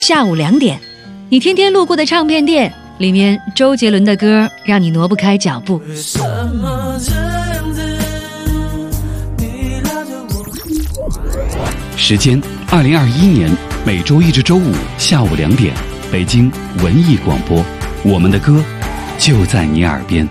下午2点，你天天路过的唱片店，里面周杰伦的歌让你挪不开脚步。 时间2021年每周一至周五下午2点，北京文艺广播，我们的歌就在你耳边。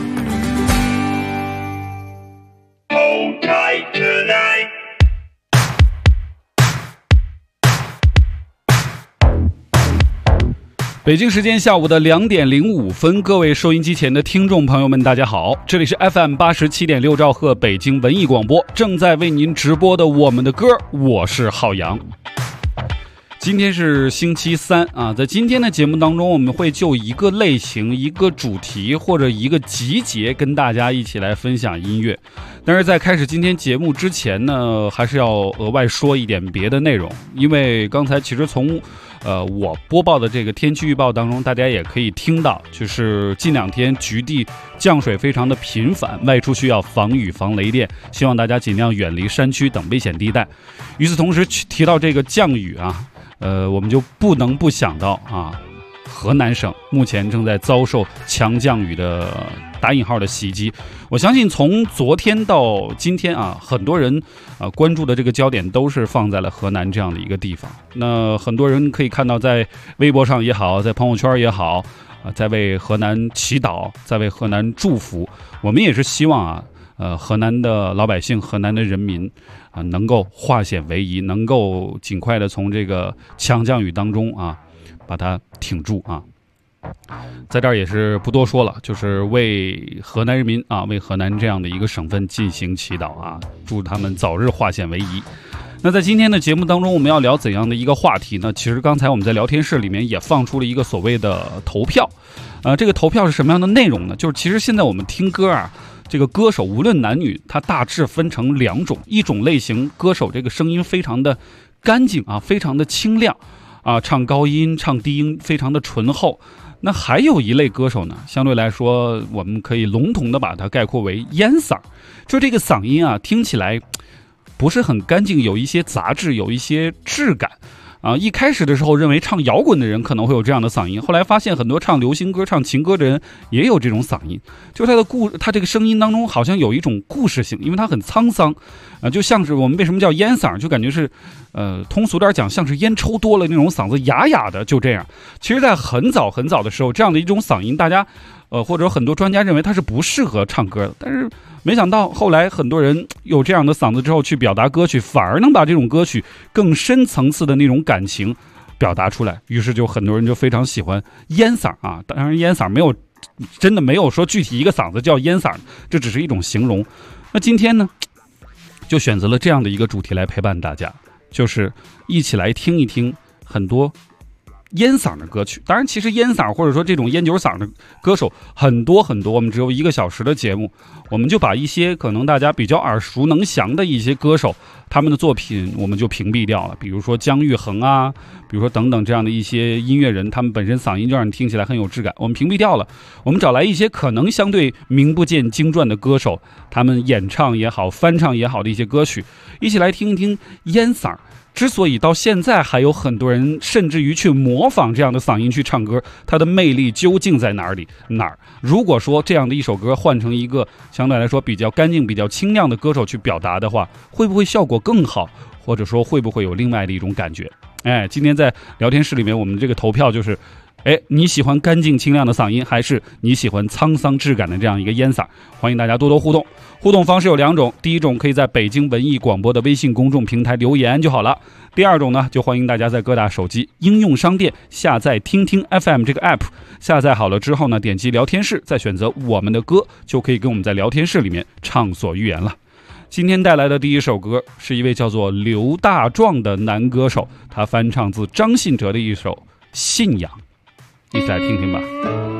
北京时间下午的2点05分，各位收音机前的听众朋友们，大家好，这里是 FM 87.6兆赫北京文艺广播，正在为您直播的我们的歌，我是浩洋。今天是星期三啊，在今天的节目当中，我们会就一个类型、一个主题或者一个集结跟大家一起来分享音乐。但是在开始今天节目之前呢，还是要额外说一点别的内容，因为刚才其实从我播报的这个天气预报当中，大家也可以听到，就是近2天局地降水非常的频繁，外出需要防雨防雷电，希望大家尽量远离山区等危险地带。与此同时，提到这个降雨啊，我们就不能不想到啊，河南省目前正在遭受强降雨的打引号的袭击。我相信从昨天到今天啊，很多人关注的这个焦点都是放在了河南这样的一个地方。那很多人可以看到，在微博上也好，在朋友圈也好，在为河南祈祷，在为河南祝福。我们也是希望河南的老百姓、河南的人民能够化险为夷，能够尽快的从这个强降雨当中把它挺住啊。在这儿也是不多说了，就是为河南人民为河南这样的一个省份进行祈祷啊，祝他们早日化险为夷。那在今天的节目当中，我们要聊怎样的一个话题呢？其实刚才我们在聊天室里面也放出了一个所谓的投票，这个投票是什么样的内容呢？就是其实现在我们听歌这个歌手无论男女，它大致分成2种，一种类型歌手这个声音非常的干净非常的清亮唱高音唱低音非常的醇厚。那还有一类歌手呢，相对来说我们可以笼统的把它概括为烟嗓，就这个嗓音听起来不是很干净，有一些杂质，有一些质感一开始的时候认为唱摇滚的人可能会有这样的嗓音，后来发现很多唱流行歌唱情歌的人也有这种嗓音，就是他这个声音当中好像有一种故事性，因为它很沧桑就像是我们为什么叫烟嗓，就感觉是通俗点讲像是烟抽多了那种嗓子哑哑的，就这样。其实在很早很早的时候，这样的一种嗓音大家或者很多专家认为它是不适合唱歌的，但是没想到后来很多人有这样的嗓子之后去表达歌曲，反而能把这种歌曲更深层次的那种感情表达出来，于是就很多人就非常喜欢烟嗓当然烟嗓真的没有说具体一个嗓子叫烟嗓，这只是一种形容。那今天呢，就选择了这样的一个主题来陪伴大家，就是一起来听一听很多烟嗓的歌曲。当然其实烟嗓或者说这种烟酒嗓的歌手很多很多，我们只有1个小时的节目，我们就把一些可能大家比较耳熟能详的一些歌手他们的作品我们就屏蔽掉了，比如说姜育恒比如说等等这样的一些音乐人，他们本身嗓音就让你听起来很有质感，我们屏蔽掉了。我们找来一些可能相对名不见经传的歌手，他们演唱也好翻唱也好的一些歌曲，一起来听一听烟嗓之所以到现在还有很多人甚至于去模仿这样的嗓音去唱歌，它的魅力究竟在哪儿？如果说这样的一首歌换成一个相对来说比较干净比较清亮的歌手去表达的话，会不会效果更好，或者说会不会有另外的一种感觉？今天在聊天室里面我们这个投票就是你喜欢干净清亮的嗓音，还是你喜欢沧桑质感的这样一个烟嗓？欢迎大家多多互动。互动方式有2种，第一种可以在北京文艺广播的微信公众平台留言就好了，第二种呢，就欢迎大家在各大手机应用商店下载听听 FM 这个 app， 下载好了之后呢，点击聊天室，再选择我们的歌，就可以跟我们在聊天室里面畅所欲言了。今天带来的第一首歌是一位叫做刘大壮的男歌手，他翻唱自张信哲的一首《信仰》，一起来听听吧。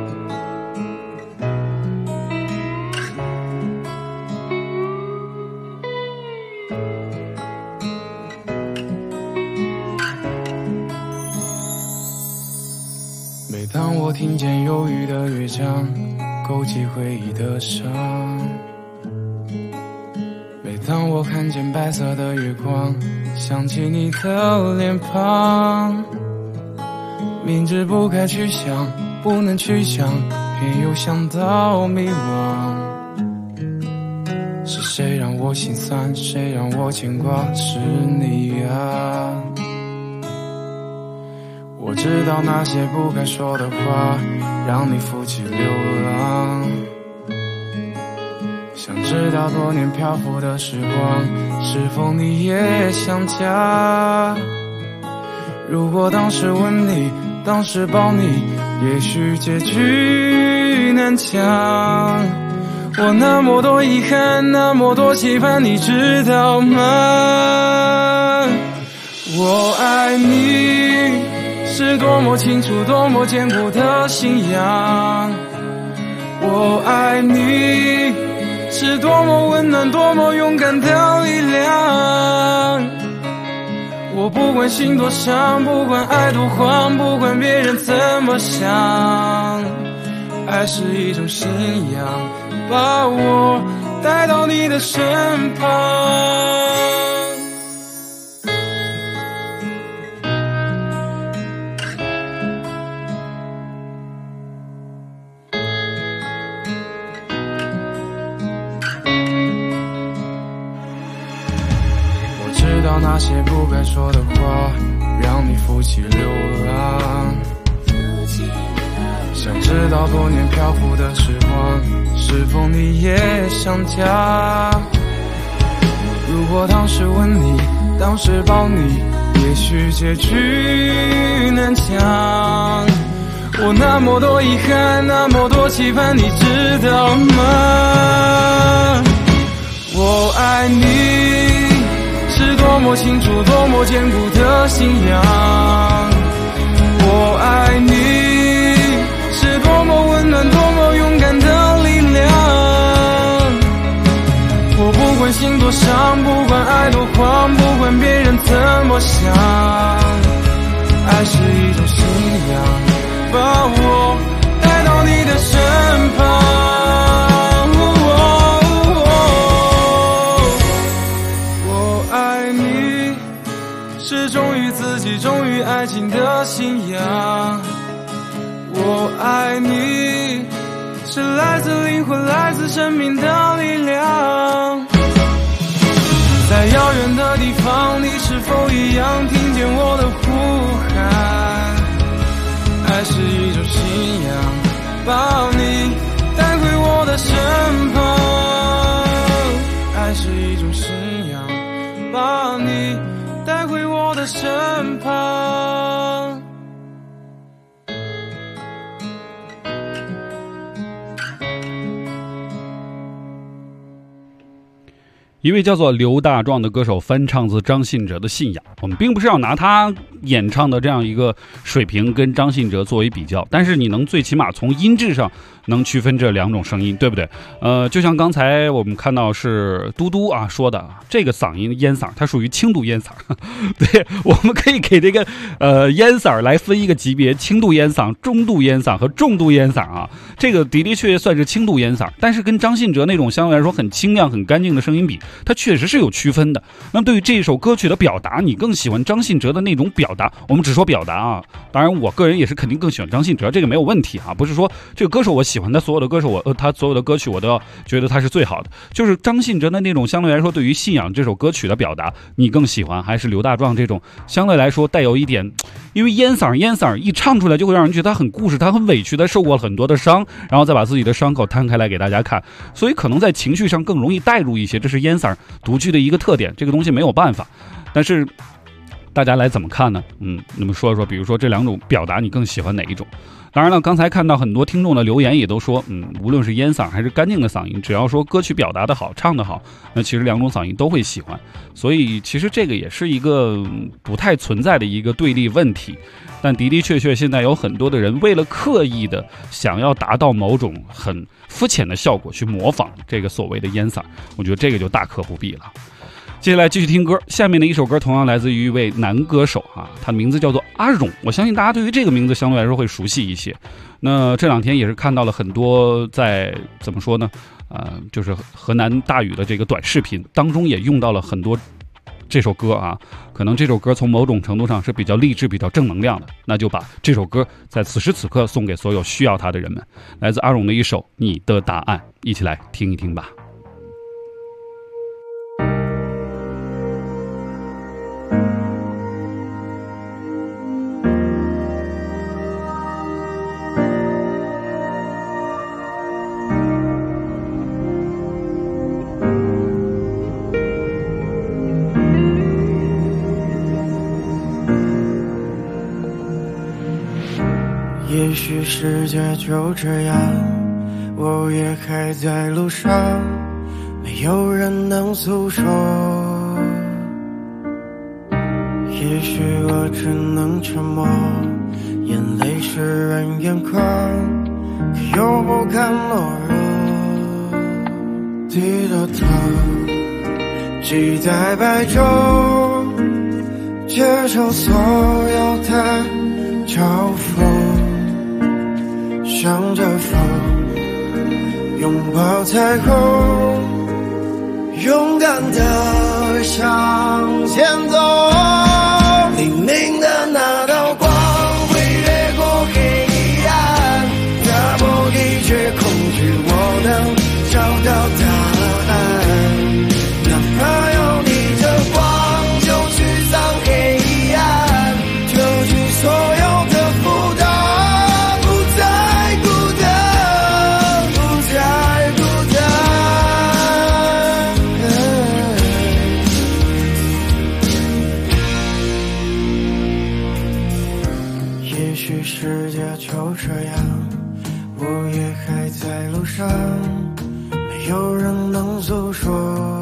每当我听见忧郁的乐章，勾起回忆的伤，每当我看见白色的月光，想起你的脸庞， 明知不该去想，不能去想，偏又想到迷惘。是谁让我心酸，谁让我牵挂，是你啊。我知道那些不该说的话，让你负起流浪。想知道多年漂浮的时光，是否你也想家？如果当时吻你，当时抱你，也许结局难讲。我那么多遗憾，那么多期盼，你知道吗？我爱你是多么清楚，多么坚固的信仰。我爱你是多么温暖，多么勇敢的力量。我不管心多伤，不管爱多慌，不管别人怎么想，爱是一种信仰，把我带到你的身旁。知道那些不该说的话，让你负起流浪。想知道多年漂浮的时光，是否你也想家？如果当时吻你，当时抱你，也许结局难讲。我那么多遗憾，那么多期盼，你知道吗？我爱你是多么清楚，多么坚固的信仰。我爱你是多么温暖，多么勇敢的力量。我不管心多伤，不管爱多慌，不管别人怎么想，爱是一种信仰，把我带到你的身旁。是忠于自己，忠于爱情的信仰。我爱你是来自灵魂，来自生命的力量。在遥远的地方，你是否一样听见我的呼喊？爱是一种信仰，把你带回我的身旁。爱是一种信仰，把你带回我的身旁。 一位叫做刘大壮的歌手翻唱自张信哲的《信仰》，我们并不是要拿他演唱的这样一个水平跟张信哲作为比较，但是你能最起码从音质上能区分这两种声音，对不对？就像刚才我们看到是嘟嘟啊说的，这个嗓音烟嗓它属于轻度烟嗓。对，我们可以给这个烟嗓来分一个级别，轻度烟嗓、中度烟嗓和重度烟嗓啊。这个的确算是轻度烟嗓，但是跟张信哲那种相对来说很清亮很干净的声音比，它确实是有区分的。那么对于这首歌曲的表达，你更喜欢张信哲的那种表达？我们只说表达啊，当然我个人也是肯定更喜欢张信哲，这个没有问题啊，不是说这个歌手我喜欢他所有的歌手，他所有的歌曲我都要觉得他是最好的。就是张信哲的那种相对来说对于信仰这首歌曲的表达，你更喜欢还是刘大壮这种相对来说带有一点，因为烟嗓一唱出来就会让人觉得他很故事，他很委屈，他受过了很多的伤，然后再把自己的伤口摊开来给大家看，所以可能在情绪上更容易带入一些，这是烟嗓独具的一个特点，这个东西没有办法。但是大家来怎么看呢？那么说说，比如说这两种表达你更喜欢哪一种？当然了，刚才看到很多听众的留言也都说，无论是烟嗓还是干净的嗓音，只要说歌曲表达的好，唱得好，那其实两种嗓音都会喜欢。所以其实这个也是一个不太存在的一个对立问题。但的的确确现在有很多的人为了刻意的想要达到某种很肤浅的效果去模仿这个所谓的烟嗓，我觉得这个就大可不必了。接下来继续听歌，下面的一首歌同样来自于一位男歌手啊，他的名字叫做阿荣，我相信大家对于这个名字相对来说会熟悉一些。那这两天也是看到了很多在怎么说呢，就是河南大雨的这个短视频当中也用到了很多这首歌啊，可能这首歌从某种程度上是比较励志、比较正能量的，那就把这首歌在此时此刻送给所有需要它的人们。来自阿荣的一首《你的答案》，一起来听一听吧。 也许世界就这样，我也还在路上，没有人能诉说。也许我只能沉默，眼泪湿润眼眶，可又不敢懦弱。低着头，期待白昼，接受所有的嘲讽。向着风，拥抱彩虹，勇敢地向前走。黎明的那道光会越过黑暗，打破一切恐惧，我能找到答案。哪怕要逆着光，就去上黑暗，就去所有的负担。世界就这样，我也还在路上，没有人能诉说。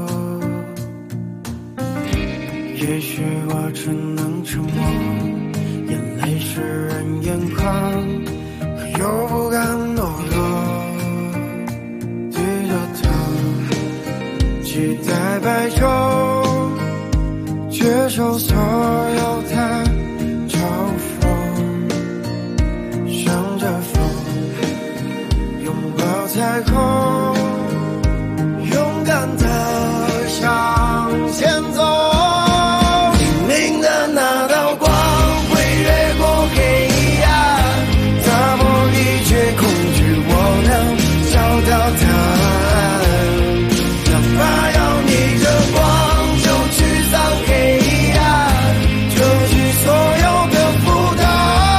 也许我只能沉默，眼泪湿润眼眶，可又不敢懦弱。低着头，期待白昼，接受所有的嘲讽。向着风，拥抱彩虹，勇敢地向前走。黎明的那道光会越过黑暗，打破一切恐惧，我能找到答案。哪怕要逆着光，就去上黑暗，就去所有的负担。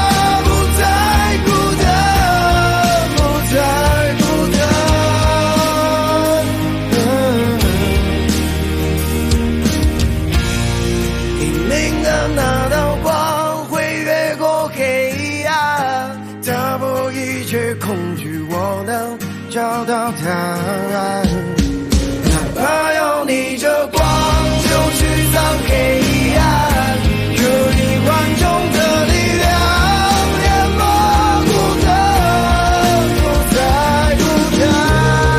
恐惧，我能找到答案。哪怕要逆着光，就去上黑暗，有1万种的力量，淹没孤单，不再孤单。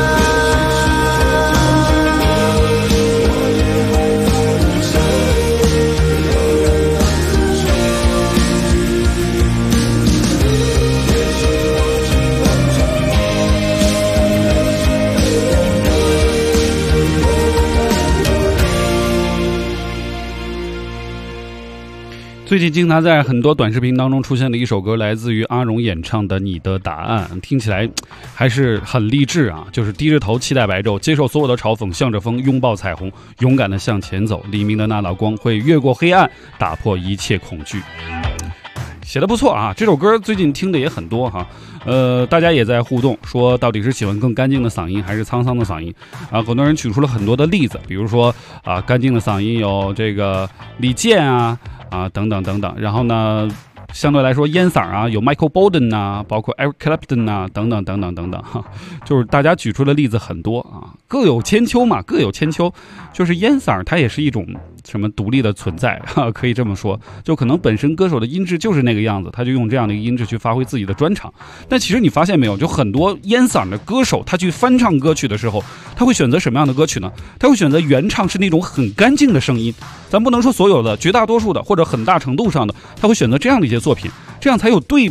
最近经常在很多短视频当中出现的一首歌，来自于阿荣演唱的《你的答案》，听起来还是很励志啊！就是低着头期待白昼，接受所有的嘲讽，向着风拥抱彩虹，勇敢地向前走。黎明的那道光会越过黑暗，打破一切恐惧。写得不错啊，这首歌最近听的也很多哈。大家也在互动，说到底是喜欢更干净的嗓音还是沧桑的嗓音啊？很多人举出了很多的例子，比如说啊，干净的嗓音有这个李健啊等等等等，然后呢，相对来说烟嗓啊有 Michael Bolton 啊，包括 Eric Clapton 啊等等等等等等哈，就是大家举出的例子很多啊，各有千秋嘛，各有千秋。就是烟嗓它也是一种什么独立的存在可以这么说，就可能本身歌手的音质就是那个样子，他就用这样的一个音质去发挥自己的专长。但其实你发现没有，就很多烟嗓的歌手他去翻唱歌曲的时候，他会选择什么样的歌曲呢？他会选择原唱是那种很干净的声音，咱不能说所有的，绝大多数的或者很大程度上的，他会选择这样的一些作品，这样才有对比，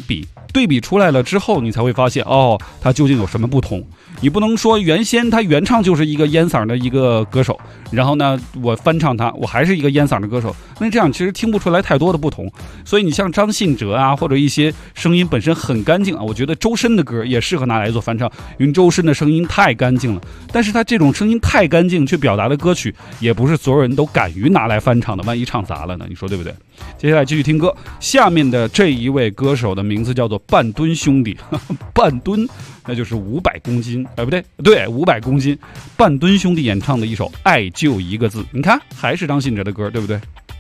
对比出来了之后，你才会发现哦，它究竟有什么不同。你不能说原先他原唱就是一个烟嗓的一个歌手，然后呢我翻唱他，我还是一个烟嗓的歌手，那这样其实听不出来太多的不同。所以你像张信哲啊，或者一些声音本身很干净啊，我觉得周深的歌也适合拿来做翻唱，因为周深的声音太干净了。但是他这种声音太干净去表达的歌曲，也不是所有人都敢于拿来翻唱的，万一唱砸了呢？你说对不对？接下来继续听歌，下面的这一位歌手的名字叫做半吨兄弟，半吨那就是500公斤，不对，500公斤，半吨兄弟演唱的一首《爱就一个字》，你看还是张信哲的歌，对不对？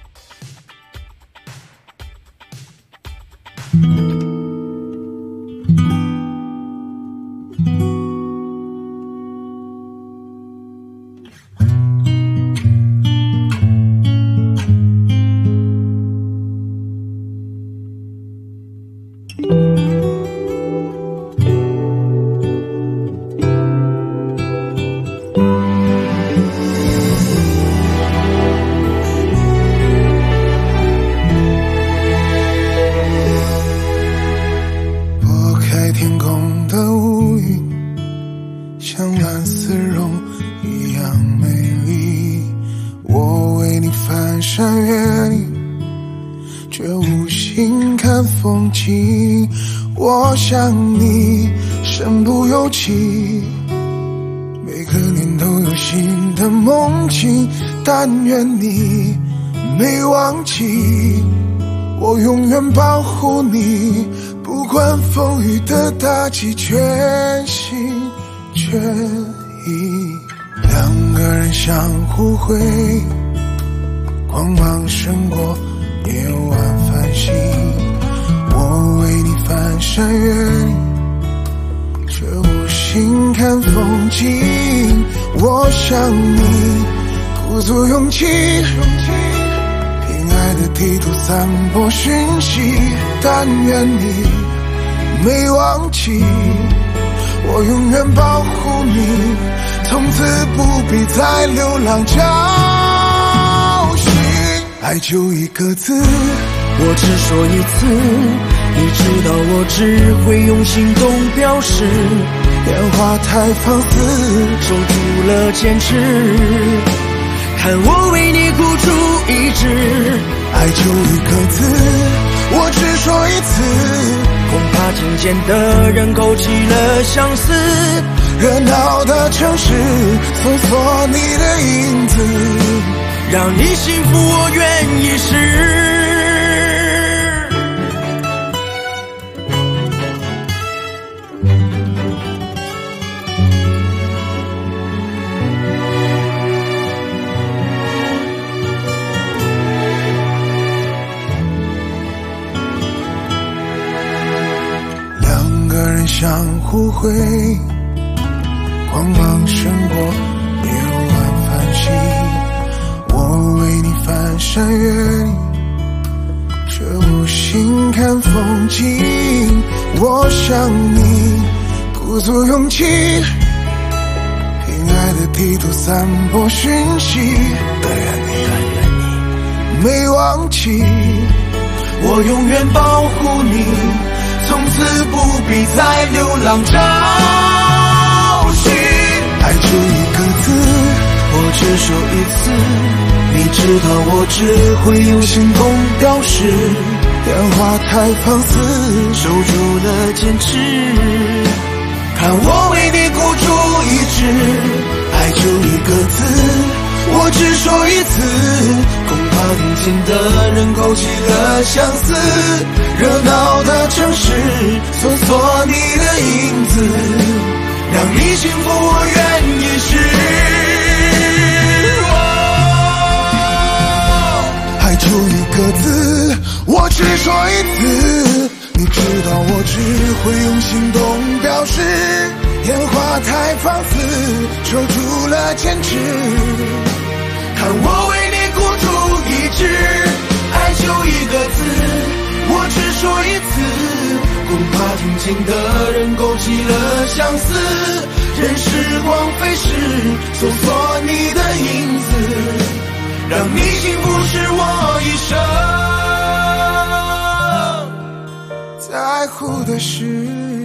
我想你身不由己，每个年都有新的梦境，但愿你没忘记，我永远保护你，不管风雨的打击，全心全意。两个人相互辉，光芒胜过夜晚繁星，我为你翻山越岭，却无心看风景。我想你鼓足勇气，凭爱的地图散播讯息，但愿你没忘记，我永远保护你，从此不必再流浪找寻。爱就一个字， 我只说一次，你知道我只会用行动表示， 电话太放肆， 守住了坚持，看我为你孤注一掷。 爱就一个字，我只说一次， 恐怕听见的人勾起了相思， 热闹的城市搜索你的影子， 让你幸福我愿意试。 相互辉，光芒胜过夜晚繁星，我为你翻山越岭，却无心看风景。我想你鼓足勇气，凭爱的地图散播讯息，但愿你没忘记， 我永远保护你，从此不必再流浪找寻。 爱就一个字， 我只说一次，你知道我只会用行动表示， 电话太放肆， 守住了坚持，看我为你孤注一掷。 爱就一个字， 我只说一次，恐怕听见的人勾起了相思，热闹的城市搜索你的影子，让你幸福我愿意试。 爱就一个字，我只说一次，你知道我只会用行动表示，烟花太放肆，守住了坚持， 看我为你孤注一掷。爱就一个字，我只说一次，恐怕听见的人勾起了相思，任时光飞逝，搜索你的影子，让你幸福是我一生。 在在乎的事。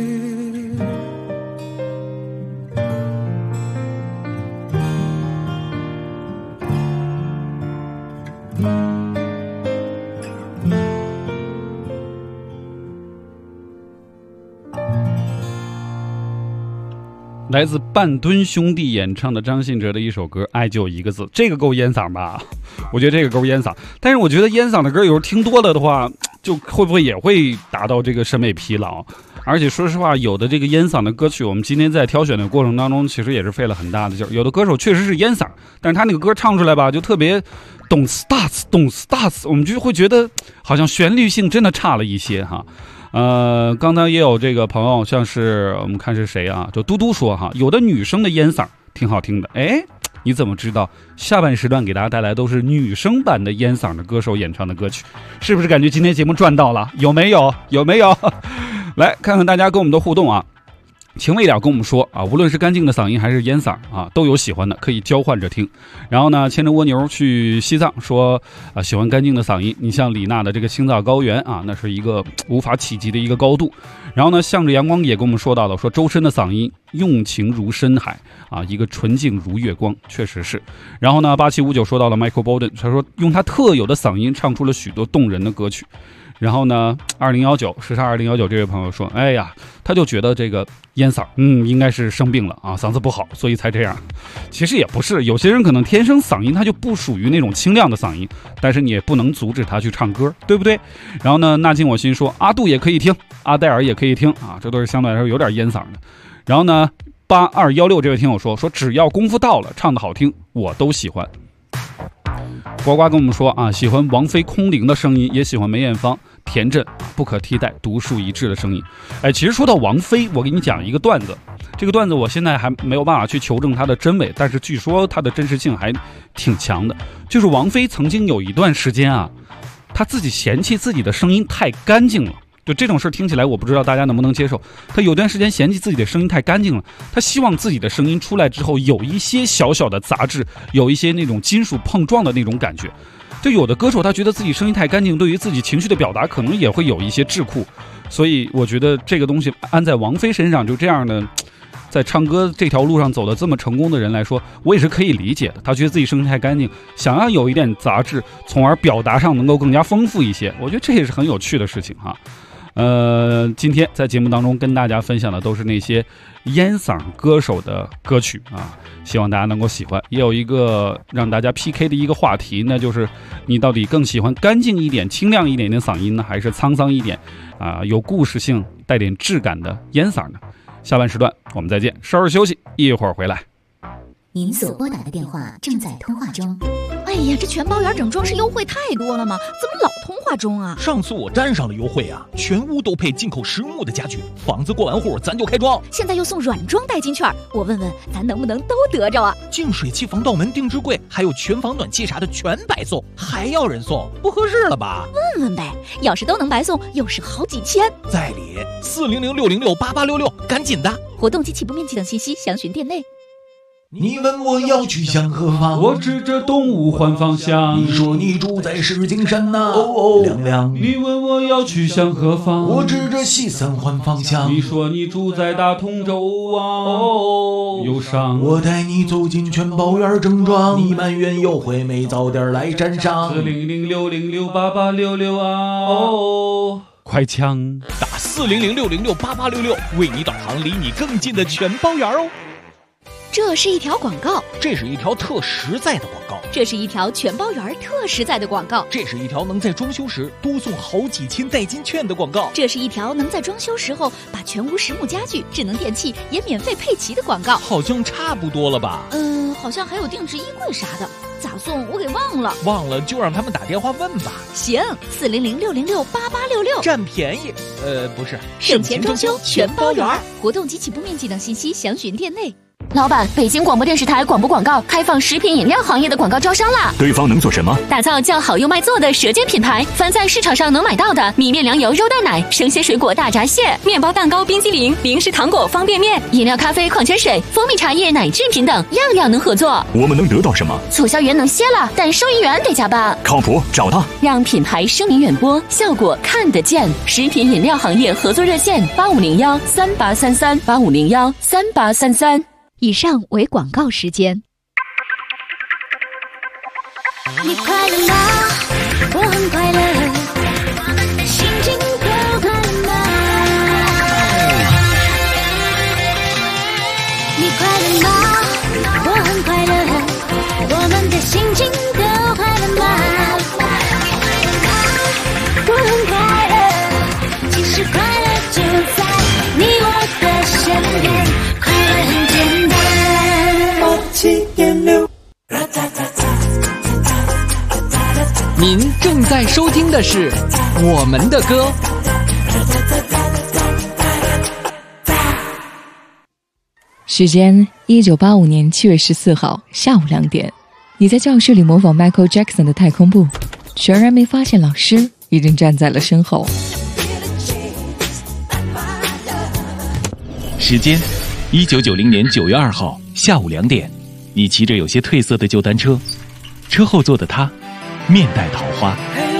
来自半吨兄弟演唱的张信哲的一首歌《爱就一个字》，这个够烟嗓吧？我觉得这个够烟嗓，但是我觉得烟嗓的歌有时候听多了的话，就会不会也会达到这个审美疲劳？而且说实话，有的这个烟嗓的歌曲，我们今天在挑选的过程当中，其实也是费了很大的劲儿。有的歌手确实是烟嗓，但是他那个歌唱出来吧，就特别懂 stars，我们就会觉得好像旋律性真的差了一些哈。刚才也有这个朋友，像是我们看是谁啊？就嘟嘟说哈，有的女生的烟嗓挺好听的。哎，你怎么知道？下半时段给大家带来都是女生版的烟嗓的歌手演唱的歌曲，是不是感觉今天节目赚到了？有没有？来看看大家跟我们的互动啊。情味点跟我们说啊，无论是干净的嗓音还是烟嗓啊，都有喜欢的，可以交换着听。然后呢，牵着蜗牛去西藏说啊，喜欢干净的嗓音。你像李娜的这个青藏高原啊，那是一个无法企及的一个高度。然后呢，向着阳光也跟我们说到了，说周深的嗓音用情如深海啊，一个纯净如月光，确实是。然后呢，8759说到了 Michael Bolton， 他说用他特有的嗓音唱出了许多动人的歌曲。然后呢，2019时尚2019这位朋友说，哎呀，他就觉得这个烟嗓，应该是生病了啊，嗓子不好，所以才这样。其实也不是，有些人可能天生嗓音他就不属于那种清亮的嗓音，但是你也不能阻止他去唱歌，对不对？然后呢，纳进我心说，阿杜也可以听，阿黛尔也可以听啊，这都是相对来说有点烟嗓的。然后呢，8216这位听友说只要功夫到了，唱得好听，我都喜欢。呱呱跟我们说啊，喜欢王菲空灵的声音，也喜欢梅艳芳田震不可替代独树一帜的声音。哎，其实说到王菲，我给你讲一个段子，这个段子我现在还没有办法去求证它的真伪，但是据说它的真实性还挺强的。就是王菲曾经有一段时间啊，她自己嫌弃自己的声音太干净了。就这种事听起来，我不知道大家能不能接受。他有段时间嫌弃自己的声音太干净了，他希望自己的声音出来之后有一些小小的杂质，有一些那种金属碰撞的那种感觉。就有的歌手他觉得自己声音太干净，对于自己情绪的表达可能也会有一些桎梏。所以我觉得这个东西安在王菲身上，就这样的在唱歌这条路上走得这么成功的人来说，我也是可以理解的。他觉得自己声音太干净，想要有一点杂质，从而表达上能够更加丰富一些，我觉得这也是很有趣的事情哈。今天在节目当中跟大家分享的都是那些烟嗓歌手的歌曲啊，希望大家能够喜欢。也有一个让大家 PK 的一个话题，那就是你到底更喜欢干净一点、清亮一点的嗓音呢，还是沧桑一点啊、有故事性、带点质感的烟嗓呢？下半时段我们再见，稍事休息，一会儿回来。 您所拨打的电话正在通话中。 哎呀，这全包圆整装饰优惠太多了吗？怎么老通话中啊？ 上次我沾上了优惠啊，全屋都配进口实木的家具，房子过完户咱就开装。 现在又送软装代金券，我问问咱能不能都得着啊？ 净水器、防盗门、定制柜，还有全房暖气啥的全白送，还要人送，不合适了吧？ 问问呗，要是都能白送，又是好几千。 在理，400-606-8866，赶紧的！ 活动及起步面积等信息详询店内。 你问我要去向何方， 我指着东吴换方向。 你说你住在石景山呐，亮亮。 你问我要去向何方， 我指着西三环方向。 你说你住在大同州啊，忧伤。 我带你走进全包园正装，你埋怨优惠没早点来沾上。 400-606-8866啊，快枪打400-606-8866，为你导航离你更近的全包园哦。 这是一条广告， 这是一条特实在的广告， 这是一条全包圆特实在的广告， 这是一条能在装修时多送好几千代金券的广告， 这是一条能在装修时候把全屋实木家具、智能电器也免费配齐的广告。 好像差不多了吧？ 好像还有定制衣柜啥的，咋送我给忘了。 忘了就让他们打电话问吧。 行，400-606-8866， 占便宜。不是， 省钱装修全包圆，活动及起步面积等信息详询店内。 老板，北京广播电视台广播广告开放食品饮料行业的广告招商啦！ 对方能做什么？ 打造叫好又卖座的舌尖品牌，凡在市场上能买到的米面粮油肉蛋奶、生鲜水果大闸蟹、面包蛋糕、冰激凌、零食糖果、方便面、饮料咖啡、矿泉水、蜂蜜茶叶、奶制品等，样样能合作。 我们能得到什么？ 促销员能歇了，但收银员得加班。 靠谱，找他， 让品牌声名远播，效果看得见。食品饮料行业合作热线8501383385013833。 以上为广告时间。 你快乐吗？我很快乐，我们的心情都快乐吗？你快乐吗？我很快乐，我们的心情都快乐吗？我很快乐，其实快乐就在你我的身边，快乐很简单。87.6。 您正在收听的是我们的歌。 时间1985年7月14号下午2点，你在教室里模仿 Michael Jackson 的太空步，全然没发现老师已经站在了身后。 时间1990年9月2号下午2点，你骑着有些褪色的旧单车，车后座的他面带桃花。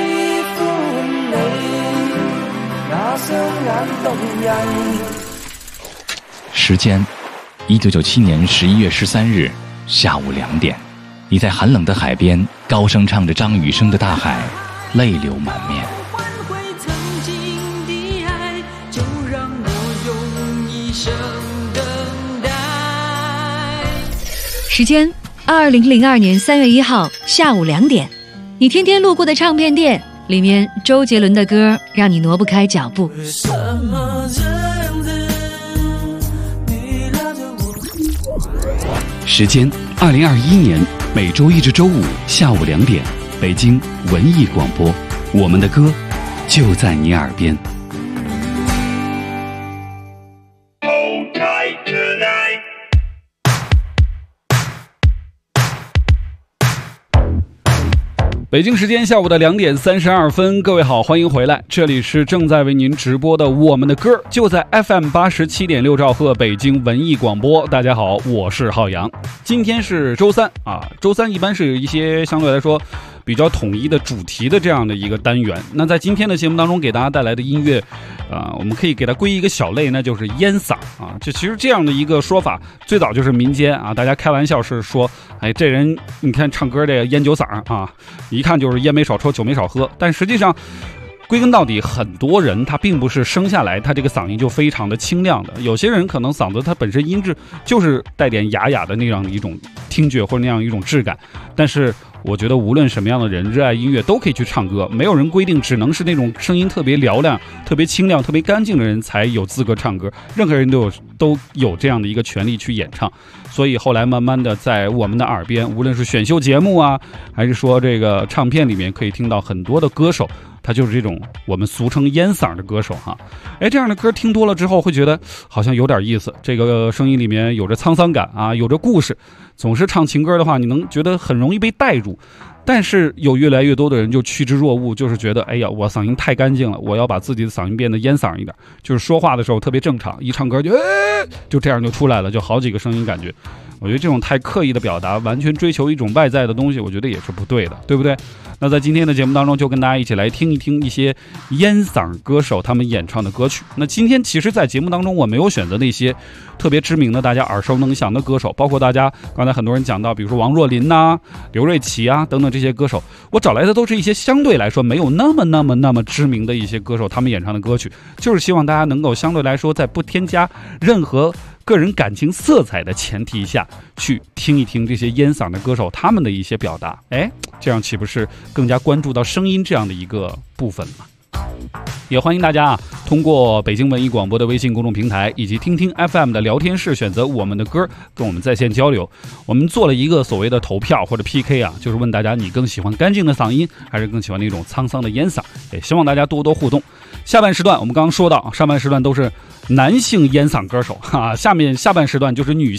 时间1997年11月13日下午2点，你在寒冷的海边高声唱着张雨生的《大海》，泪流满面。 时间2002年3月1号下午2点，你天天路过的唱片店里面，周杰伦的歌让你挪不开脚步。 时间2021年每周一至周五下午2点，北京文艺广播，我们的歌就在你耳边。北京时间下午的2点32分，各位好，欢迎回来，这里是正在为您直播的我们的歌，就在 FM 87.6兆赫北京文艺广播。大家好，我是浩洋。今天是周三啊，周三一般是一些相对来说比较统一的主题的这样的一个单元。那在今天的节目当中给大家带来的音乐我们可以给它归一个小类，那就是烟嗓啊。这其实这样的一个说法最早就是民间啊，大家开玩笑是说，哎，这人你看唱歌这个烟酒嗓啊，一看就是烟没少抽，酒没少喝。但实际上归根到底，很多人他并不是生下来他这个嗓音就非常的清亮的，有些人可能嗓子他本身音质就是带点哑哑的那样一种听觉或者那样一种质感。但是我觉得无论什么样的人热爱音乐都可以去唱歌，没有人规定只能是那种声音特别嘹亮、特别清亮、特别干净的人才有资格唱歌，任何人都有这样的一个权利去演唱。所以后来慢慢的在我们的耳边，无论是选秀节目啊，还是说这个唱片里面，可以听到很多的歌手，他就是这种我们俗称烟嗓的歌手哈。哎，这样的歌听多了之后会觉得好像有点意思，这个声音里面有着沧桑感啊，有着故事。总是唱情歌的话，你能觉得很容易被带入。但是有越来越多的人就趋之若鹜，就是觉得哎呀，我嗓音太干净了，我要把自己的嗓音变得烟嗓一点，就是说话的时候特别正常，一唱歌就这样就出来了，就好几个声音感觉。我觉得这种太刻意的表达，完全追求一种外在的东西，我觉得也是不对的，对不对？那在今天的节目当中，就跟大家一起来听一听一些烟嗓歌手他们演唱的歌曲。那今天其实在节目当中我没有选择那些特别知名的大家耳熟能详的歌手，包括大家刚才很多人讲到比如说王若琳啊、刘瑞琦啊等等这些歌手，我找来的都是一些相对来说没有那么知名的一些歌手他们演唱的歌曲，就是希望大家能够相对来说在不添加任何个人感情色彩的前提下去听一听这些烟嗓的歌手他们的一些表达。哎，这样岂不是更加关注到声音这样的一个部分吗？也欢迎大家通过北京文艺广播的微信公众平台以及听听 FM 的聊天室选择我们的歌，跟我们在线交流。我们做了一个所谓的投票或者 PK 啊，就是问大家你更喜欢干净的嗓音还是更喜欢那种沧桑的烟嗓，也希望大家多多互动。下半时段我们刚刚说到，上半时段都是男性烟嗓歌手下半时段就是女性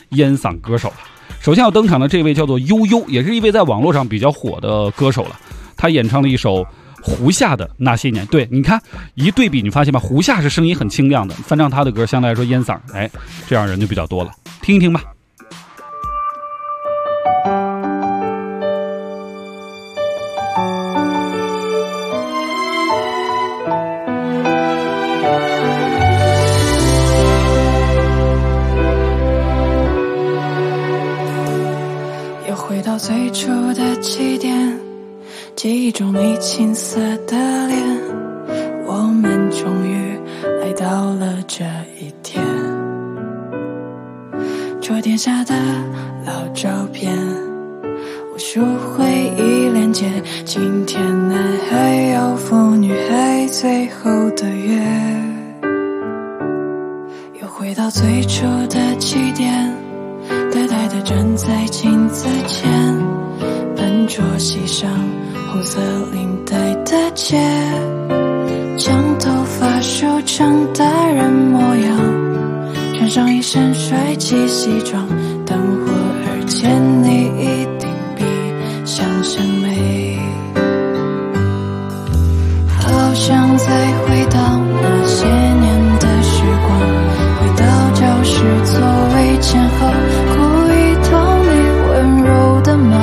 烟嗓歌手了。首先要登场的这位叫做悠悠，也是一位在网络上比较火的歌手了。他演唱了一首胡夏的那些年。对，你看一对比，你发现吧，胡夏是声音很清亮的，翻唱他的歌相对来说烟嗓，这样人就比较多了。听一听吧。 回到最初的起点，记忆中你青涩的脸，我们终于来到了这一天。桌垫下的老照片，无数回忆连接，今天男孩要赴女孩最后的约。又回到最初的起点，呆呆地站在镜子前，笨拙系上红色领带的结，将头发梳成大人模样，穿上一身帅气西装，等会儿见你一定比想象美。好想再回到那些年的时光，回到教室座位前后，故意逗你温柔的骂，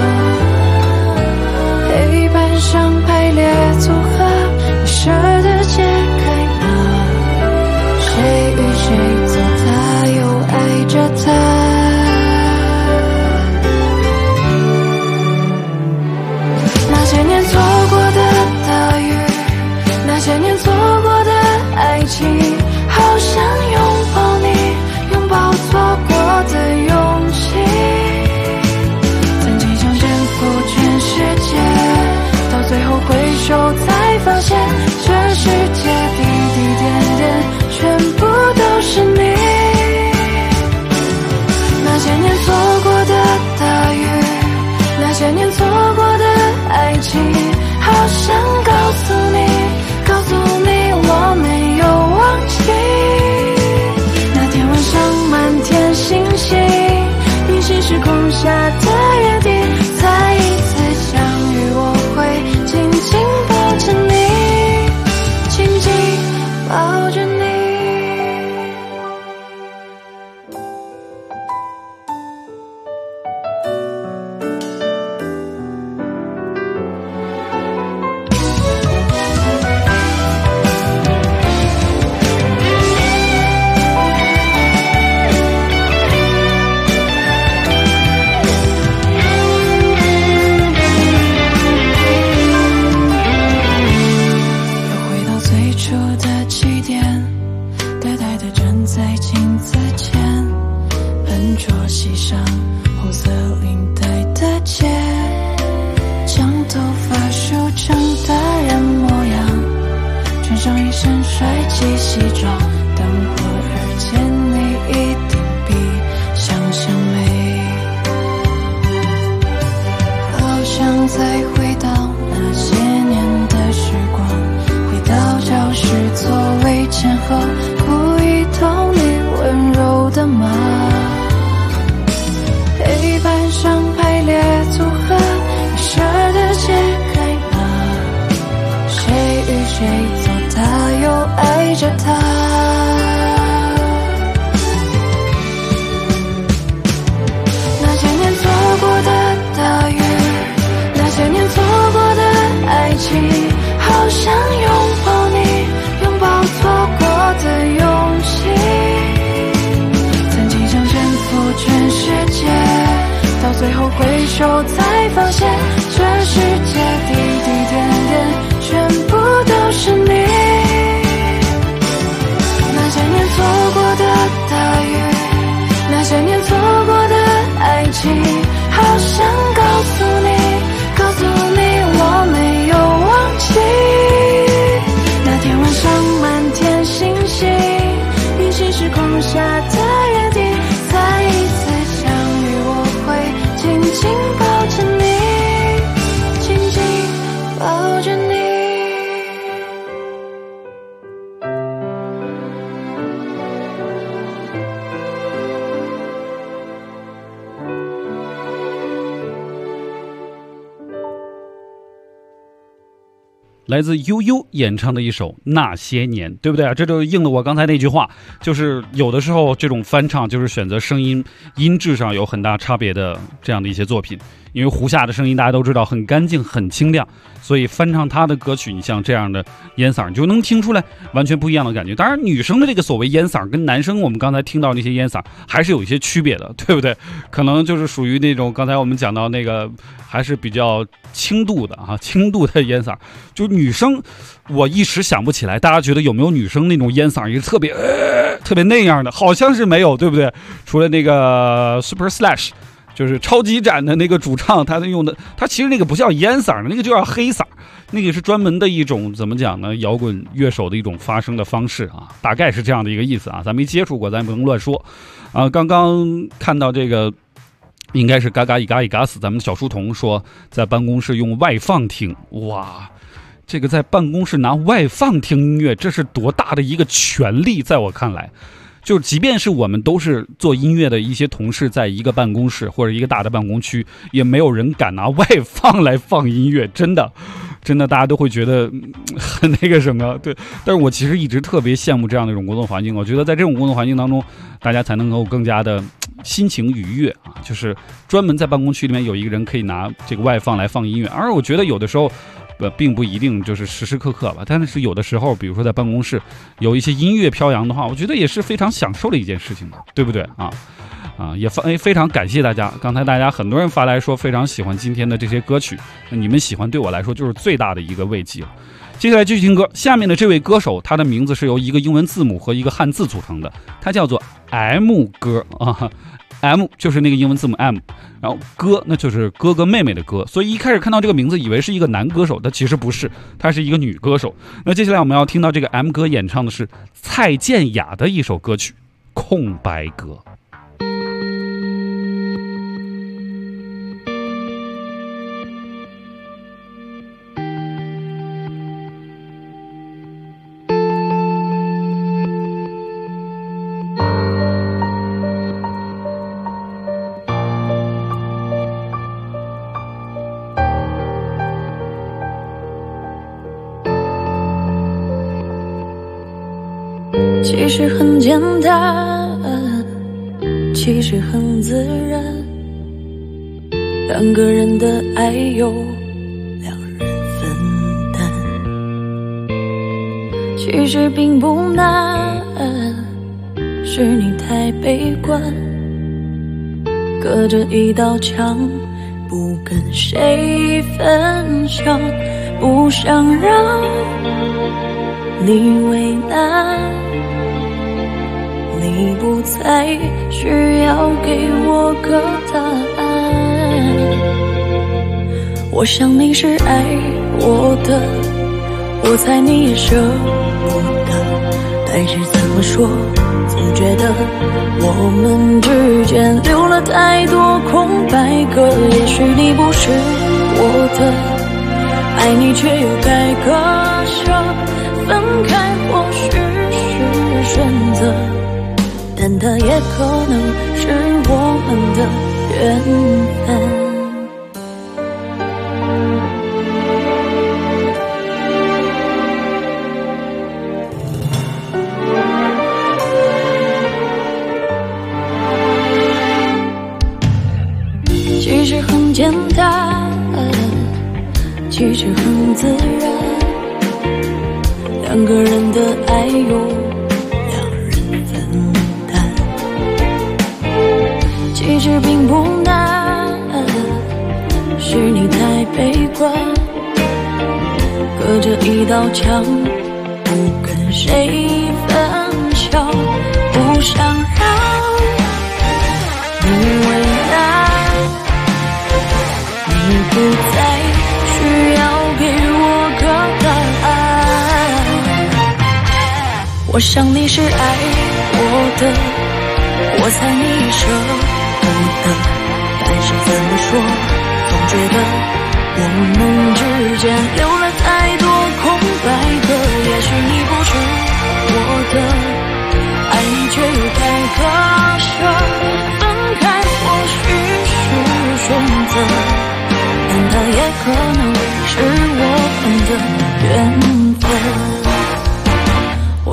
黑板上排列组合，不舍得解开吗？谁与谁走他又爱着他，那些年错过的大雨，那些年错过的爱情，好想拥抱你，拥抱错过的勇气。曾经想征服全世界，到最后回首才发现，这世界滴滴点点全部都是你。那些年错过的大雨，那些年错过的爱情，好想告诉你，告诉你我没有忘记。那天晚上满天星星，平行时空下的约定，再一次相遇我会紧紧抱着你，紧紧抱着你。最后回首才发现，这世界滴滴点点全部都是你。那些年错过的大雨，那些年错过的爱情，好想告诉你，告诉你我没有忘记。那天晚上满天星星，平行时空下的约定，再一次相遇我会紧紧抱着你，紧紧抱着你。 来自悠悠演唱的一首《那些年》，对不对啊？这就应了我刚才那句话，就是有的时候这种翻唱就是选择声音音质上有很大差别的这样的一些作品。因为胡夏的声音大家都知道很干净很清亮，所以翻唱他的歌曲，你像这样的烟嗓就能听出来完全不一样的感觉。当然女生的这个所谓烟嗓跟男生我们刚才听到那些烟嗓还是有一些区别的，对不对？可能就是属于那种刚才我们讲到那个还是比较轻度的轻度的烟嗓。就女生我一时想不起来，大家觉得有没有女生那种烟嗓也特别那样的？好像是没有，对不对？除了那个 Super Slash，就是超级展的那个主唱，他用的，他其实那个不叫烟嗓，那个就叫黑嗓，那个是专门的一种怎么讲呢？摇滚乐手的一种发声的方式啊，大概是这样的一个意思啊，咱没接触过，咱也不能乱说啊。刚刚看到这个，应该是嘎嘎一嘎一嘎死，咱们小书童说在办公室用外放听，哇，这个在办公室拿外放听音乐，这是多大的一个权利，在我看来。就即便是我们都是做音乐的一些同事，在一个办公室或者一个大的办公区，也没有人敢拿外放来放音乐，真的大家都会觉得很那个什么。对，但是我其实一直特别羡慕这样的一种工作环境，我觉得在这种工作环境当中，大家才能够更加的心情愉悦啊，就是专门在办公区里面有一个人可以拿这个外放来放音乐。而我觉得有的时候并不一定就是时时刻刻吧，但是有的时候比如说在办公室有一些音乐飘扬的话，我觉得也是非常享受的一件事情的，对不对啊？也非常感谢大家，刚才大家很多人发来说非常喜欢今天的这些歌曲，你们喜欢对我来说就是最大的一个慰藉了。接下来继续听歌，下面的这位歌手，他的名字是由一个英文字母和一个汉字组成的，他叫做 M 哥啊。M 就是那个英文字母 M， 然后哥那就是哥哥妹妹的哥，所以一开始看到这个名字以为是一个男歌手，但其实不是，他是一个女歌手。那接下来我们要听到这个 M 哥演唱的是蔡健雅的一首歌曲《空白格》。 其实很简单，其实很自然，两个人的爱由两人分担。其实并不难，是你太悲观，隔着一道墙，不跟谁分享，不想让你为难。你不再需要给我个答案，我想你是爱我的，我猜你也舍不得，但是怎么说，总觉得我们之间留了太多空白格。也许你不是我的，爱你却又该割舍，分开或许是选择，但它也可能是我们的缘分。其实很简单，其实很自然，两个人的爱由其实并不难，是你太悲观，隔着一道墙，不跟谁分享，不想让你为难，你不再需要给我个答案。我想你是爱我的，我猜你舍但是怎么说，总觉得我们之间留了太多空白格。也许你不是我的，爱你却又该割舍，分开或许是选择，但它也可能是我们的缘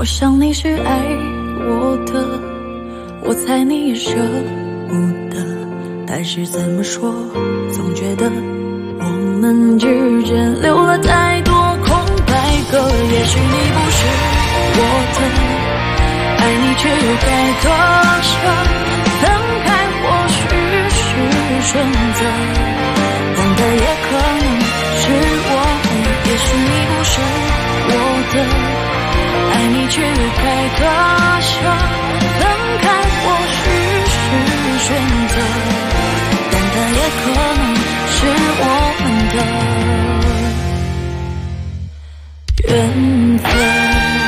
我想你是爱我的，我猜你也舍不得，但是怎么说，总觉得我们之间留了太多空白格。也许你不是我的，爱你却又该割舍，分开或许是选择，等待也可能是我们。也许你不是我的，爱你却又该割舍，分开或许是选择，等待也可能是我们的缘分。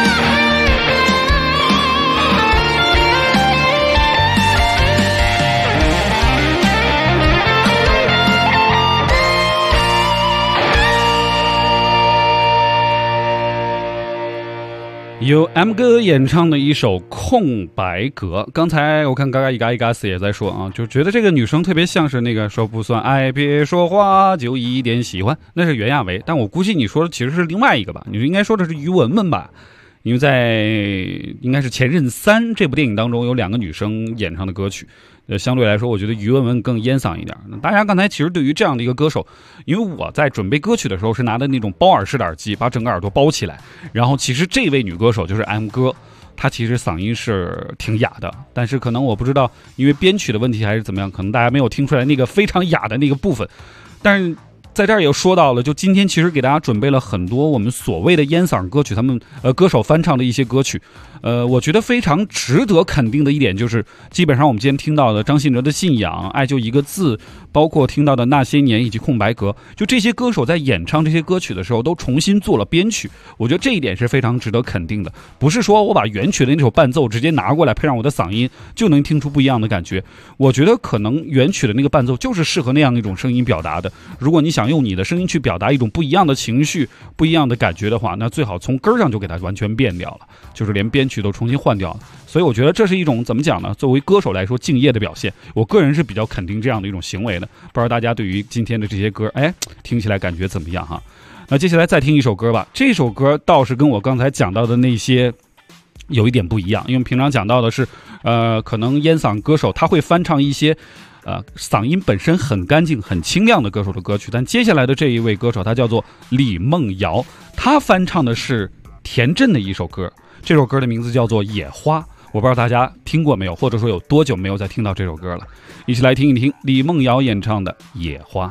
由 M 哥演唱的一首《空白格》。刚才我看嘎嘎伊嘎伊嘎斯也在说啊，就觉得这个女生特别像是那个说不算爱别说话就一点喜欢，那是袁娅维，但我估计你说的其实是另外一个吧，你应该说的是于文文吧，因为在应该是《前任3》这部电影当中有2个女生演唱的歌曲，相对来说我觉得于文文更烟嗓一点。大家刚才其实对于这样的一个歌手，因为我在准备歌曲的时候是拿的那种包耳式的耳机把整个耳朵包起来，然后其实这位女歌手就是 M 哥，她其实嗓音是挺哑的，但是可能我不知道因为编曲的问题还是怎么样，可能大家没有听出来那个非常哑的那个部分。但是在这儿也说到了，就今天其实给大家准备了很多我们所谓的烟嗓歌曲，他们歌手翻唱的一些歌曲。我觉得非常值得肯定的一点就是，基本上我们今天听到的张信哲的信仰、爱就一个字，包括听到的那些年以及空白格，就这些歌手在演唱这些歌曲的时候都重新做了编曲，我觉得这一点是非常值得肯定的。不是说我把原曲的那首伴奏直接拿过来配上我的嗓音就能听出不一样的感觉，我觉得可能原曲的那个伴奏就是适合那样一种声音表达的。如果你想用你的声音去表达一种不一样的情绪、不一样的感觉的话，那最好从根儿上就给它完全变掉了，就是连编曲都重新换掉了。所以我觉得这是一种怎么讲呢？作为歌手来说敬业的表现，我个人是比较肯定这样的一种行为的。不知道大家对于今天的这些歌，听起来感觉怎么样哈？那接下来再听一首歌吧。这首歌倒是跟我刚才讲到的那些有一点不一样，因为平常讲到的是可能烟嗓歌手他会翻唱一些嗓音本身很干净很清亮的歌手的歌曲，但接下来的这一位歌手他叫做李梦瑶，他翻唱的是田震的一首歌，这首歌的名字叫做《野花》。我不知道大家听过没有，或者说有多久没有再听到这首歌了，一起来听一听李梦瑶演唱的《野花》。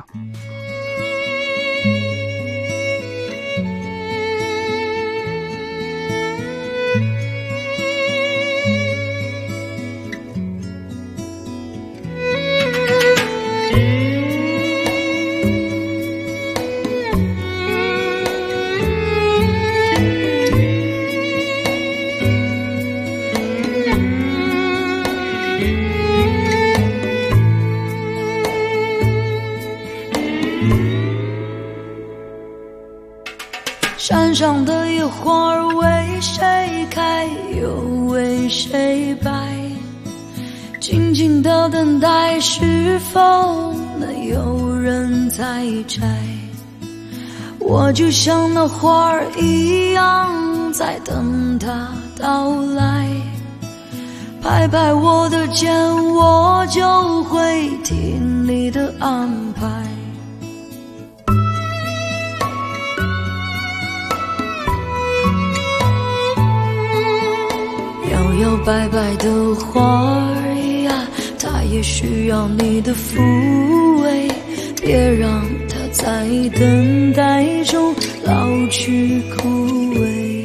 山上的野花儿为谁开，又为谁败？静静的等待，是否能有人采摘？我就像那花儿一样，在等它到来。拍拍我的肩，我就会听你的安排。摇摇摆摆的花儿呀，它也需要你的抚慰，别让它在等待中老去枯萎。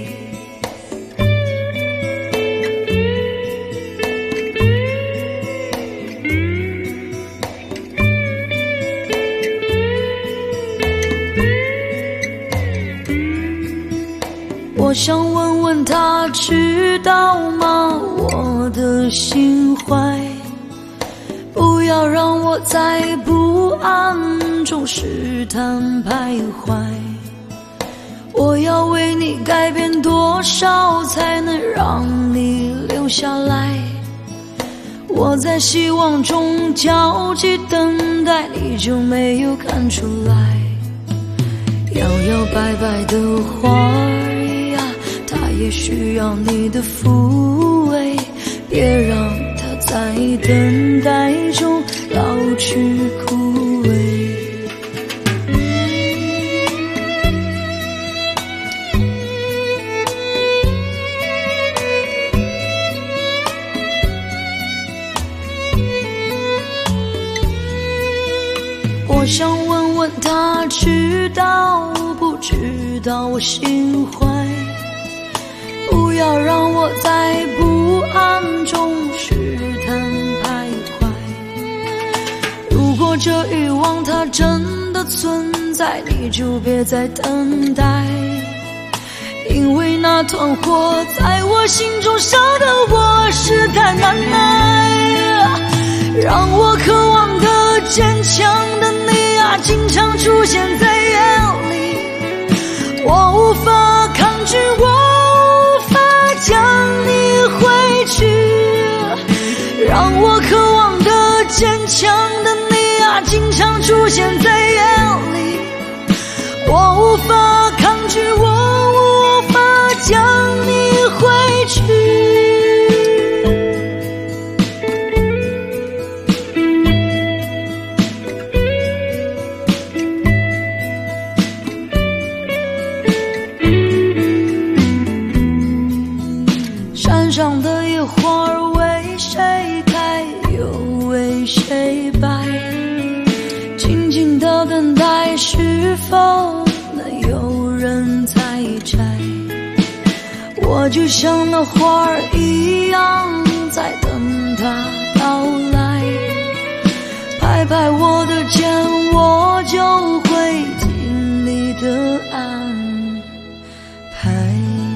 我想问问他知道吗？我的心怀，不要让我在不安中试探徘徊。我要为你改变多少，才能让你留下来？我在希望中焦急等待，你就没有看出来？摇摇摆摆的花儿，也也需要你的抚慰，别让它在等待中老去枯萎。我想问问他，知道不知道我心怀？不要让我在不安中试探徘徊。如果这欲望它真的存在，你就别再等待，因为那团火在我心中烧得我实在难耐。让我渴望的坚强的你啊，经常出现在夜里，我无法抗拒，我无法将你挥去。让我渴望的坚强的你啊，经常出现在夜里，我无法抗拒，我无法将你挥去。山上的野花为谁开，又为谁败？静静的等待，是否能有人采摘？我就像那花儿一样，在等它到来。拍拍我的肩，我就会尽力的安排。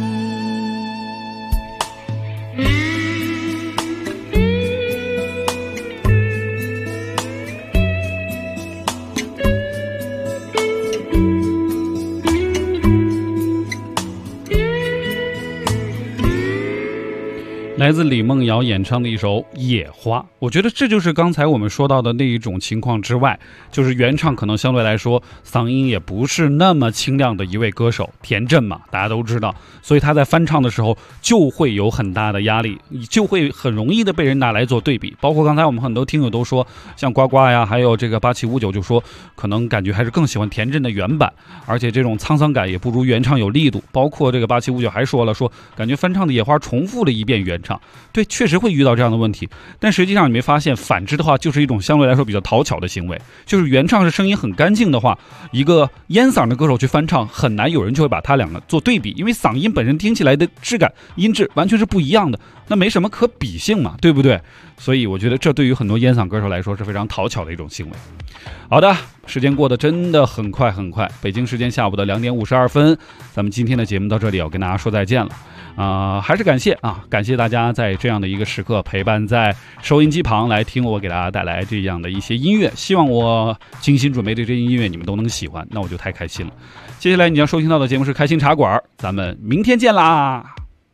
来自李梦瑶演唱的一首《野花》，我觉得这就是刚才我们说到的那一种情况之外，就是原唱可能相对来说嗓音也不是那么清亮的一位歌手，田震嘛，大家都知道，所以他在翻唱的时候就会有很大的压力，就会很容易的被人拿来做对比。包括刚才我们很多听友都说，像呱呱呀，还有这个8759就说，可能感觉还是更喜欢田震的原版，而且这种沧桑感也不如原唱有力度。包括这个8759还说了，说感觉翻唱的野花重复了一遍原唱。对，确实会遇到这样的问题，但实际上你没发现，反之的话就是一种相对来说比较讨巧的行为。就是原唱是声音很干净的话，一个烟嗓的歌手去翻唱，很难有人就会把他两个做对比，因为嗓音本身听起来的质感、音质完全是不一样的，那没什么可比性嘛，对不对？所以我觉得这对于很多烟嗓歌手来说是非常讨巧的一种行为。好的，时间过得真的很快很快，北京时间下午的2点52分，咱们今天的节目到这里要跟大家说再见了。还是感谢大家在这样的一个时刻陪伴在收音机旁来听我给大家带来这样的一些音乐，希望我精心准备的这些音乐你们都能喜欢，那我就太开心了。接下来你将收听到的节目是开心茶馆，咱们明天见啦。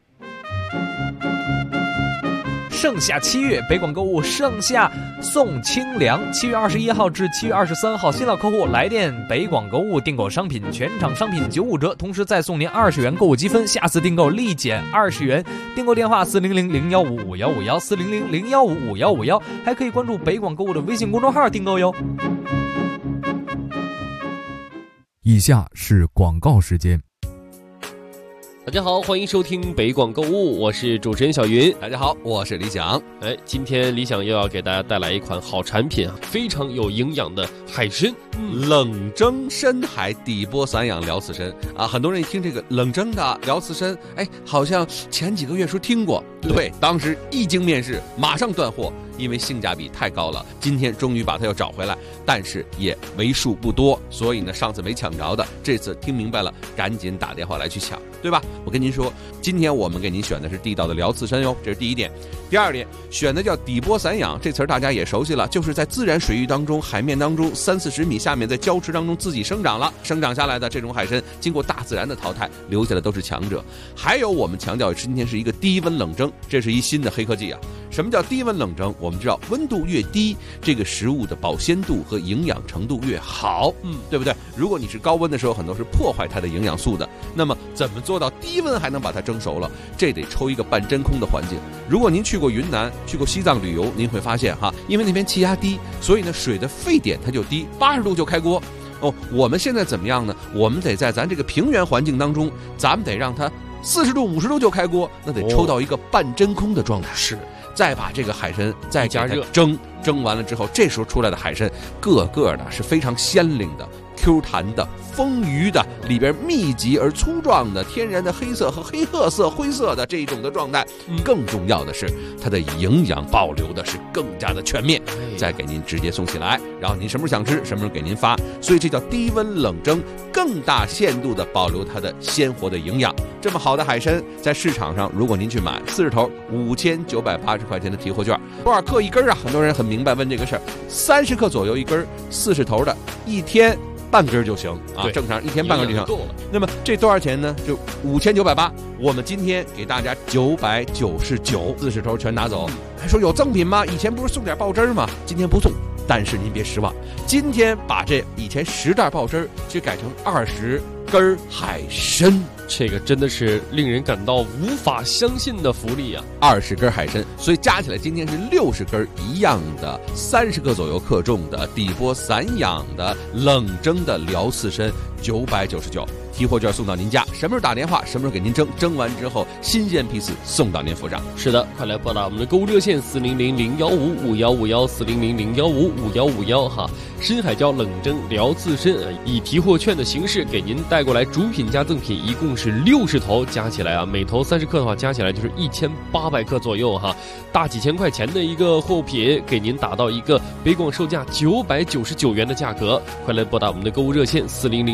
盛夏7月，北广购物盛夏送清凉。7月21号至7月23号，新老客户来电北广购物订购商品，全场商品95折，同时再送您20元购物积分，下次订购立减20元。订购电话400-015-5151，400-015-5151，还可以关注北广购物的微信公众号订购哟。 以下是广告时间。 大家好，欢迎收听北广购物，我是主持人小云。 大家好，我是李想。 今天李想又要给大家带来一款好产品啊，非常有营养的海参， 冷蒸深海底波散养辽刺参啊。很多人一听这个冷蒸的辽刺参，好像前几个月说听过，对，当时一经面世，马上断货，因为性价比太高了。今天终于把它又找回来，但是也为数不多，所以呢，上次没抢着的，这次听明白了，赶紧打电话来去抢，对吧？我跟您说，今天我们给您选的是地道的辽刺参哟，这是第一点。第二点，选的叫底波散养，这词儿大家也熟悉了，就是在自然水域当中、海面当中30-40米下面，在礁池当中自己生长了，生长下来的这种海参，经过大自然的淘汰，留下的都是强者。还有我们强调今天是一个低温冷蒸，这是一新的黑科技啊。 什么叫低温冷蒸？我们知道温度越低，这个食物的保鲜度和营养程度越好，对不对？如果你是高温的时候，很多是破坏它的营养素的。那么怎么做到低温还能把它蒸熟了？这得抽一个半真空的环境。如果您去过云南、去过西藏旅游，您会发现哈，因为那边气压低，所以呢水的沸点它就低，80度就开锅。我们现在怎么样呢？我们得在咱这个平原环境当中，咱们得让它40度、50度就开锅，那得抽到一个半真空的状态。 是， 再把这个海参再加热蒸完了之后，这时候出来的海参个个的是非常鲜灵的、Q 弹的、丰腴的，里边密集而粗壮的天然的黑色和黑褐色、灰色的这种的状态。更重要的是，它的营养保留的是更加的全面，再给您直接送起来，然后您什么时候想吃，什么时候给您发。所以这叫低温冷蒸，更大限度的保留它的鲜活的营养。这么好的海参，在市场上，如果您去买40头5980块钱的提货券，多少克一根啊？很多人很明白问这个事儿，30克左右一根，40头的，一天半根就行啊，正常一天半根就行。那么这多少钱呢？就5980。我们今天给大家999，40头全拿走。还说有赠品吗？以前不是送点爆汁吗？今天不送，但是您别失望，今天把这以前10袋爆汁就改成20根海参。 这个真的是令人感到无法相信的福利啊 ！20根海参，所以加起来今天是60根一样的，30克左右克重的底波散养的冷蒸的辽刺参，999。提货券送到您家，什么时候打电话，什么时候给您蒸，蒸完之后新鲜批次送到您府上。 是的，快来拨打我们的购物热线400-015-5151，400-015-5151哈。深海椒冷蒸辽刺参以提货券的形式给您带过来，主品加赠品一共是60头，加起来啊，每头30克的话，加起来就是1800克左右哈，大几千块钱的一个货品，给您打到一个北广售价999元的价格。快来拨打我们的购物热线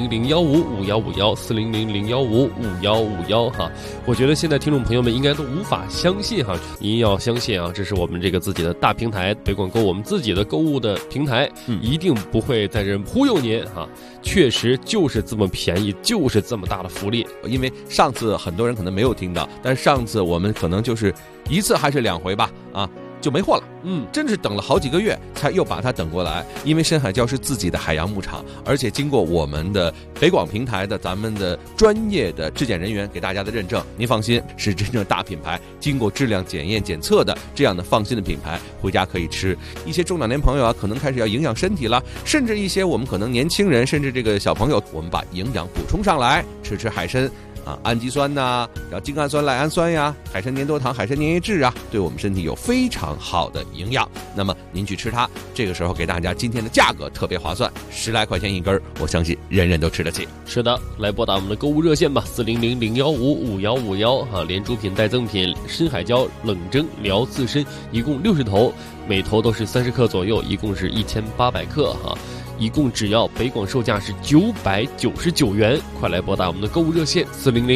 400-015-5151，400-015-5151哈。我觉得现在听众朋友们应该都无法相信哈，您要相信啊，这是我们这个自己的大平台北广购，我们自己的购物的平台，一定不会在这忽悠您哈。确实就是这么便宜，就是这么大的福利。 因为上次很多人可能没有听到，但是上次我们可能就是1次还是2回吧啊，就没货了。真是等了好几个月才又把它等过来。因为深海礁是自己的海洋牧场，而且经过我们的北广平台的咱们的专业的质检人员给大家的认证，您放心，是真正大品牌，经过质量检验检测的这样的放心的品牌，回家可以吃。一些中老年朋友啊，可能开始要营养身体了，甚至一些我们可能年轻人，甚至这个小朋友，我们把营养补充上来，吃海参啊，氨基酸呐，然后精氨酸、赖氨酸呀，海参粘多糖、海参粘液质啊，对我们身体有非常好的营养。那么您去吃它，这个时候给大家今天的价格特别划算，10来块钱一根，我相信人人都吃得起。 是的，来拨打我们的购物热线吧，400-015-5151哈，连主品带赠品，深海礁冷蒸辽刺参一共60头，每头都是30克左右，一共是1800克哈。一共只要北广售价是999元，快来拨打我们的购物热线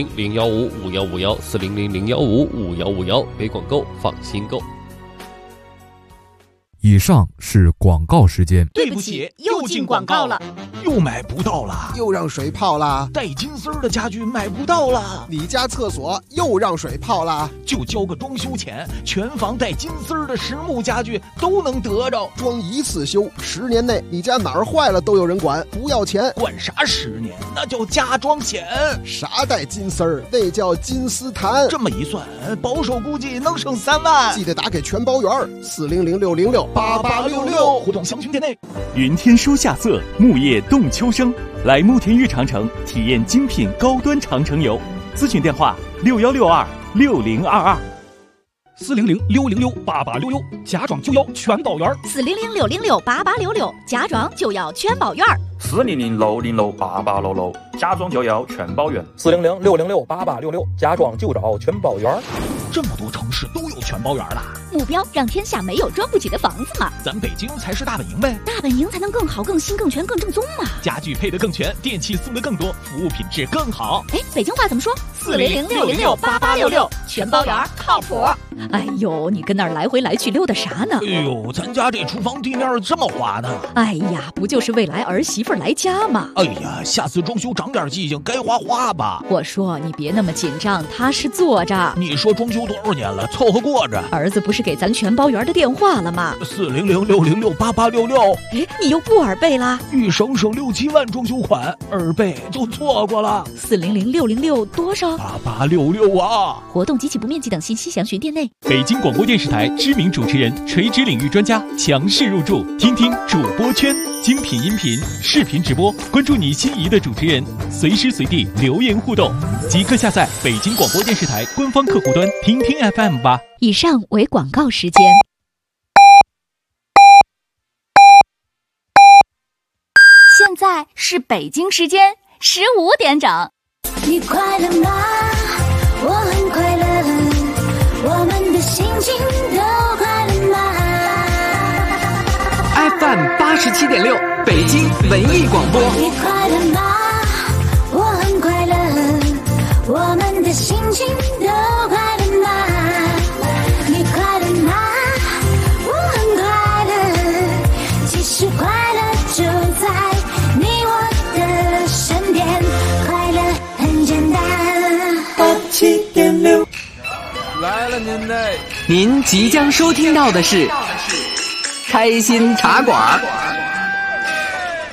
400-015-5151，400-015-5151，北广购，放心购。 以上是广告时间。 对不起，又进广告了。 又买不到了， 又让水泡了。 带金丝儿的家具买不到了， 你家厕所又让水泡了。 就交个装修钱，全房带金丝儿的实木家具都能得着。 装一次修，10年内你家哪儿坏了都有人管，不要钱。 管啥10年？那叫家装险。 啥带金丝儿？那叫金丝檀。 这么一算，保守估计能省3万。 记得打给全包员，400-606-8866， 互动详询店内。 云天书夏色，木叶动秋生，来慕田峪长城体验精品高端长城游。咨询电话 61626022，400-606-8866，家装就要全包圆。 400-606-8866，家装就要全包圆。 400-606-8866，家装就要全包圆。 400-606-8866，家装就找全包圆。 这么多城市都有全包圆了， 目标让天下没有装不起的房子嘛。 咱北京才是大本营呗， 大本营才能更好、更新、更全、更正宗嘛。 家具配得更全，电器送得更多，服务品质更好。 北京话怎么说？400-606-8866，全包圆靠谱。 哎呦，你跟那儿来回来去溜达啥呢？ 哎呦，咱家这厨房地面这么滑呢。 哎呀，不就是未来儿媳妇来家吗？ 哎呀，下次装修长点记性，该画吧。 我说你别那么紧张，踏实坐着。 你说装修多少年了，凑合过着。 儿子不是给咱全包圆的电话了吗 ？400-606-8866。 哎，你又不耳背啦？ 欲省省6、7万装修款，耳背就错过了。 400-606多少 ？8866啊！ 活动及其不面积等信息详询店内。 北京广播电视台知名主持人、垂直领域专家强势入驻，听听主播圈，精品音频、视频直播，关注你心仪的主持人，随时随地留言互动，即刻下载北京广播电视台官方客户端，听听 FM 吧。 以上为广告时间。 现在是北京时间15点整。 你快乐吗？我很快乐，我们的心情都快乐吗 ？FM 87.6，北京文艺广播。 你快乐吗？我很快乐，我们的心情都快乐吗？你快乐吗？我很快乐，其实快乐就在你我的身边，快乐很简单。87.6 来了您嘞！ 您即将收听到的是开心茶馆。